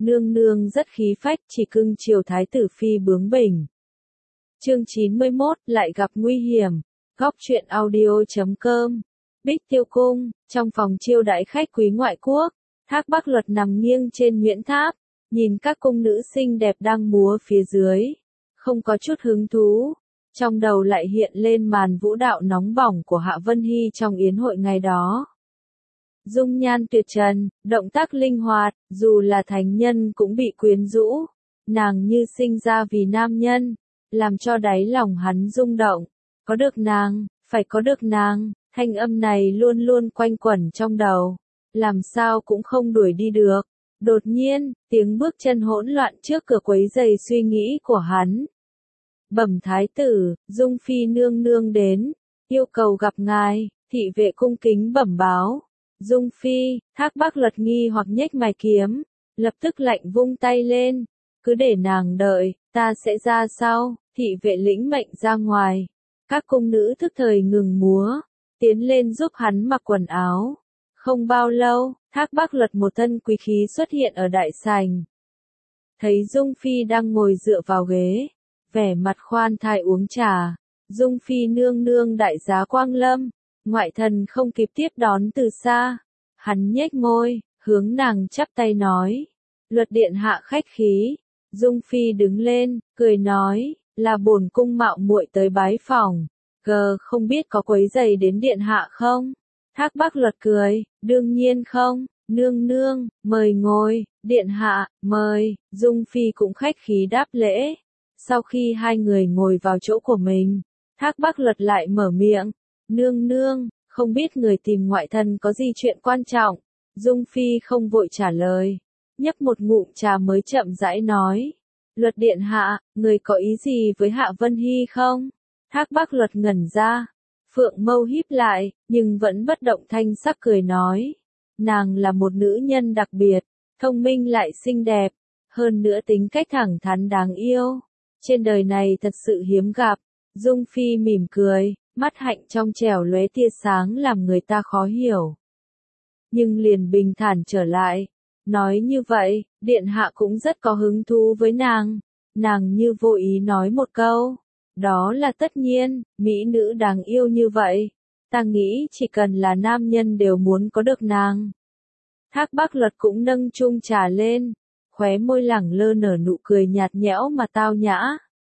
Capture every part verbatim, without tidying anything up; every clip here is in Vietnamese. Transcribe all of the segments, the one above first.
nương nương rất khí phách chỉ cưng chiều thái tử phi bướng bỉnh. Chương chín mươi mốt, lại gặp nguy hiểm. Góc truyện audio chấm com. Bích Tiêu Cung, trong phòng chiêu đãi khách quý ngoại quốc, Thác Bắc Luật nằm nghiêng trên Nguyễn Tháp, nhìn các cung nữ xinh đẹp đang múa phía dưới, không có chút hứng thú. Trong đầu lại hiện lên màn vũ đạo nóng bỏng của Hạ Vân Hy trong yến hội ngày đó. Dung nhan tuyệt trần, động tác linh hoạt, dù là thánh nhân cũng bị quyến rũ. Nàng như sinh ra vì nam nhân, làm cho đáy lòng hắn rung động. Có được nàng, phải có được nàng, thanh âm này luôn luôn quanh quẩn trong đầu. Làm sao cũng không đuổi đi được. Đột nhiên, tiếng bước chân hỗn loạn trước cửa quấy rầy suy nghĩ của hắn. Bẩm thái tử, Dung Phi nương nương đến, yêu cầu gặp ngài. Thị vệ cung kính bẩm báo. Dung Phi, Thác Bắc Luật nghi hoặc nhếch mày kiếm, lập tức lạnh vung tay lên. Cứ để nàng đợi, ta sẽ ra sau. Thị vệ lĩnh mệnh ra ngoài. Các cung nữ thức thời ngừng múa, tiến lên giúp hắn mặc quần áo. Không bao lâu, Thác Bắc Luật một thân quý khí xuất hiện ở đại sảnh. Thấy Dung Phi đang ngồi dựa vào ghế, vẻ mặt khoan thai uống trà. Dung Phi nương nương đại giá quang lâm, ngoại thần không kịp tiếp đón từ xa. Hắn nhếch môi, hướng nàng chắp tay nói. Luật điện hạ khách khí. Dung Phi đứng lên, cười nói, là bổn cung mạo muội tới bái phỏng. Gờ không biết có quấy rầy đến điện hạ không? Thác Bắc Luật cười, đương nhiên không, nương nương, mời ngồi, điện hạ, mời. Dung Phi cũng khách khí đáp lễ. Sau khi hai người ngồi vào chỗ của mình, Thác Bắc Luật lại mở miệng, nương nương, không biết người tìm ngoại thần có gì chuyện quan trọng. Dung Phi không vội trả lời, nhấp một ngụm trà mới chậm rãi nói, Luật điện hạ, người có ý gì với Hạ Vân Hy không? Thác Bắc Luật ngẩn ra, phượng mâu híp lại, nhưng vẫn bất động thanh sắc cười nói, nàng là một nữ nhân đặc biệt, thông minh lại xinh đẹp, hơn nữa tính cách thẳng thắn đáng yêu, trên đời này thật sự hiếm gặp. Dung Phi mỉm cười, mắt hạnh trong trẻo lóe tia sáng làm người ta khó hiểu. Nhưng liền bình thản trở lại, nói như vậy, điện hạ cũng rất có hứng thú với nàng. Nàng như vô ý nói một câu, đó là tất nhiên, mỹ nữ đáng yêu như vậy, ta nghĩ chỉ cần là nam nhân đều muốn có được nàng. Thác Bắc Luật cũng nâng chung trà lên, khóe môi lẳng lơ nở nụ cười nhạt nhẽo mà tao nhã.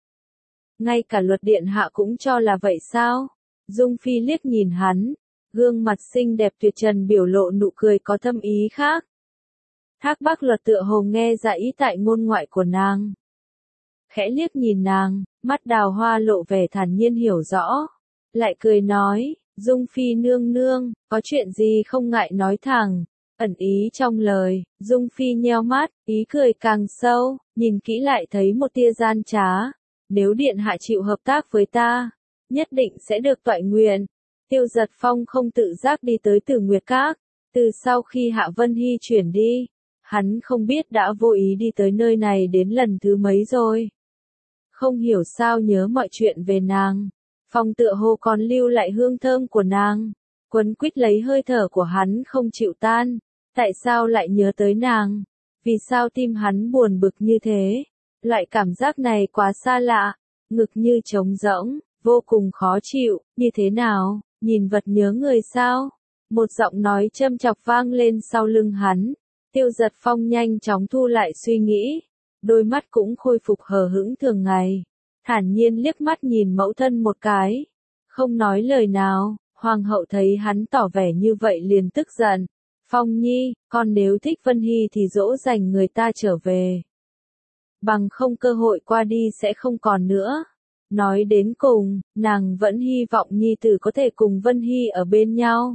Ngay cả Luật điện hạ cũng cho là vậy sao? Dung Phi liếc nhìn hắn, gương mặt xinh đẹp tuyệt trần biểu lộ nụ cười có thâm ý khác. Thác Bắc Luật tựa hồ nghe ra ý tại ngôn ngoại của nàng. Khẽ liếc nhìn nàng, mắt đào hoa lộ vẻ thản nhiên hiểu rõ. Lại cười nói, Dung Phi nương nương, có chuyện gì không ngại nói thẳng. Ẩn ý trong lời, Dung Phi nheo mắt, ý cười càng sâu, nhìn kỹ lại thấy một tia gian trá. Nếu điện hạ chịu hợp tác với ta, nhất định sẽ được toại nguyện. Tiêu Giật Phong không tự giác đi tới Tử Nguyệt Các. Từ sau khi Hạ Vân Hy chuyển đi, hắn không biết đã vô ý đi tới nơi này đến lần thứ mấy rồi. Không hiểu sao nhớ mọi chuyện về nàng. Phòng tựa hồ còn lưu lại hương thơm của nàng. Quấn quýt lấy hơi thở của hắn không chịu tan. Tại sao lại nhớ tới nàng? Vì sao tim hắn buồn bực như thế? Loại cảm giác này quá xa lạ. Ngực như trống rỗng, vô cùng khó chịu. Như thế nào? Nhìn vật nhớ người sao? Một giọng nói châm chọc vang lên sau lưng hắn. Tiêu Giật Phong nhanh chóng thu lại suy nghĩ. Đôi mắt cũng khôi phục hờ hững thường ngày. Thản nhiên liếc mắt nhìn mẫu thân một cái. Không nói lời nào, hoàng hậu thấy hắn tỏ vẻ như vậy liền tức giận. Phong Nhi, con nếu thích Vân Hy thì dỗ dành người ta trở về. Bằng không cơ hội qua đi sẽ không còn nữa. Nói đến cùng, nàng vẫn hy vọng Nhi tử có thể cùng Vân Hy ở bên nhau.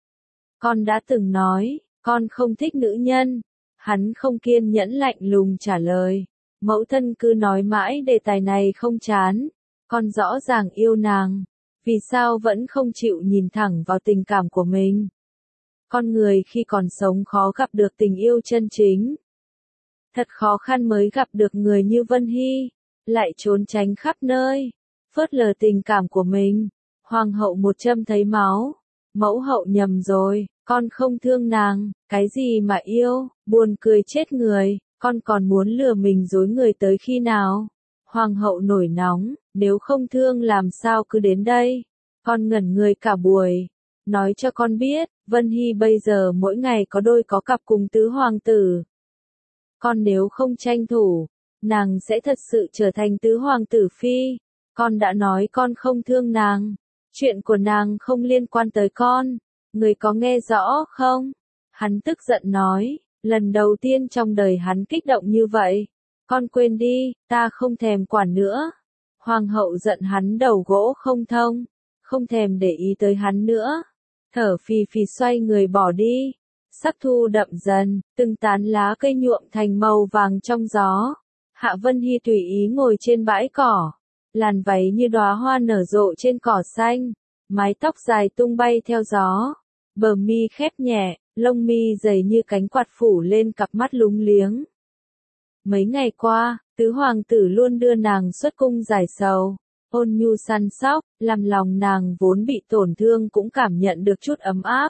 Con đã từng nói, con không thích nữ nhân. Hắn không kiên nhẫn lạnh lùng trả lời. Mẫu thân cứ nói mãi đề tài này không chán. Con rõ ràng yêu nàng. Vì sao vẫn không chịu nhìn thẳng vào tình cảm của mình? Con người khi còn sống khó gặp được tình yêu chân chính. Thật khó khăn mới gặp được người như Vân Hy. Lại trốn tránh khắp nơi. Phớt lờ tình cảm của mình. Hoàng hậu một châm thấy máu. Mẫu hậu nhầm rồi. Con không thương nàng. Cái gì mà yêu? Buồn cười chết người. con còn muốn lừa mình dối người tới khi nào? Hoàng hậu nổi nóng, nếu không thương làm sao cứ đến đây? Con ngẩn người cả buổi. Nói cho con biết, Vân Hy bây giờ mỗi ngày có đôi có cặp cùng tứ hoàng tử. Con nếu không tranh thủ, nàng sẽ thật sự trở thành tứ hoàng tử phi. Con đã nói con không thương nàng. Chuyện của nàng không liên quan tới con. Người có nghe rõ không? Hắn tức giận nói, lần đầu tiên trong đời hắn kích động như vậy. Con quên đi, ta không thèm quản nữa. Hoàng hậu giận hắn đầu gỗ không thông, không thèm để ý tới hắn nữa. Thở phì phì xoay người bỏ đi. Sắc thu đậm dần, từng tán lá cây nhuộm thành màu vàng trong gió. Hạ Vân Hy tùy ý ngồi trên bãi cỏ. Làn váy như đóa hoa nở rộ trên cỏ xanh. Mái tóc dài tung bay theo gió. Bờ mi khép nhẹ, lông mi dày như cánh quạt phủ lên cặp mắt lúng liếng. Mấy ngày qua, tứ hoàng tử luôn đưa nàng xuất cung giải sầu. Ôn nhu săn sóc, làm lòng nàng vốn bị tổn thương cũng cảm nhận được chút ấm áp.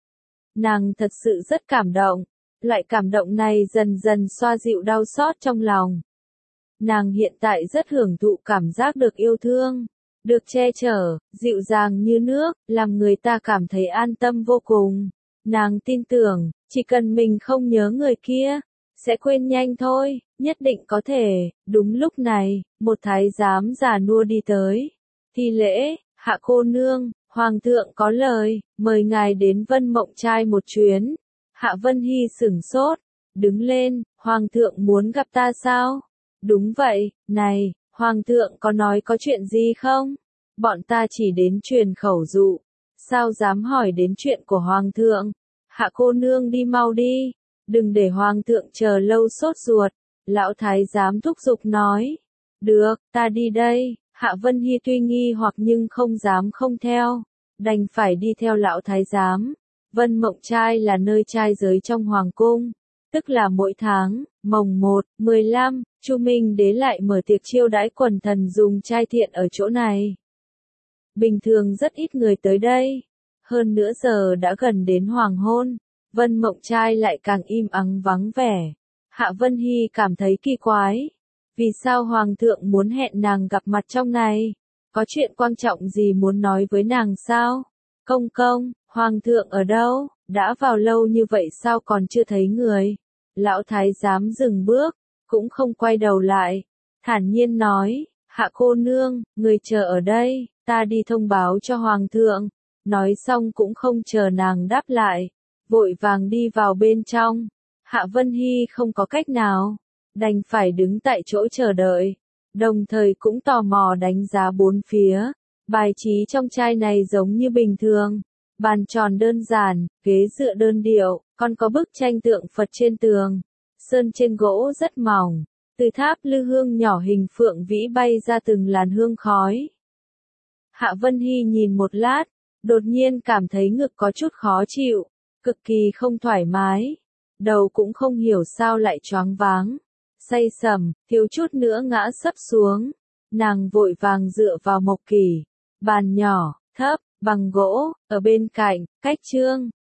Nàng thật sự rất cảm động. Loại cảm động này dần dần xoa dịu đau xót trong lòng. Nàng hiện tại rất hưởng thụ cảm giác được yêu thương, được che chở, dịu dàng như nước, làm người ta cảm thấy an tâm vô cùng. Nàng tin tưởng, chỉ cần mình không nhớ người kia, sẽ quên nhanh thôi, nhất định có thể. Đúng lúc này, một thái giám già nua đi tới. Thi lễ, hạ cô nương, hoàng thượng có lời, mời ngài đến Vân Mộng Trai một chuyến. Hạ Vân Hy sửng sốt, đứng lên, hoàng thượng muốn gặp ta sao? Đúng vậy, này, hoàng thượng có nói có chuyện gì không? Bọn ta chỉ đến truyền khẩu dụ, sao dám hỏi đến chuyện của hoàng thượng? Hạ cô nương đi mau đi, đừng để hoàng thượng chờ lâu sốt ruột. Lão thái giám thúc giục nói. Được, ta đi đây. Hạ Vân Hy tuy nghi hoặc nhưng không dám không theo, đành phải đi theo lão thái giám. Vân Mộng Trai là nơi trai giới trong hoàng cung, tức là mỗi tháng, mồng một, mười lăm, Chu Minh Đế lại mở tiệc chiêu đãi quần thần dùng trai thiện ở chỗ này. Bình thường rất ít người tới đây, hơn nữa giờ đã gần đến hoàng hôn, Vân Mộng Trai lại càng im ắng vắng vẻ. Hạ Vân Hy cảm thấy kỳ quái. Vì sao hoàng thượng muốn hẹn nàng gặp mặt trong này? Có chuyện quan trọng gì muốn nói với nàng sao? Công công, hoàng thượng ở đâu? Đã vào lâu như vậy sao còn chưa thấy người? Lão thái giám dừng bước, cũng không quay đầu lại, thản nhiên nói, hạ cô nương, người chờ ở đây, ta đi thông báo cho hoàng thượng. Nói xong cũng không chờ nàng đáp lại, vội vàng đi vào bên trong. Hạ Vân Hy không có cách nào, đành phải đứng tại chỗ chờ đợi, đồng thời cũng tò mò đánh giá bốn phía. Bài trí trong trai này giống như bình thường, bàn tròn đơn giản, ghế dựa đơn điệu, còn có bức tranh tượng Phật trên tường, sơn trên gỗ rất mỏng, từ tháp lư hương nhỏ hình phượng vĩ bay ra từng làn hương khói. Hạ Vân Hy nhìn một lát, đột nhiên cảm thấy ngực có chút khó chịu, cực kỳ không thoải mái, đầu cũng không hiểu sao lại choáng váng, say sầm, thiếu chút nữa ngã sấp xuống. Nàng vội vàng dựa vào mộc kỷ, bàn nhỏ, thấp, bằng gỗ, ở bên cạnh, cách chương.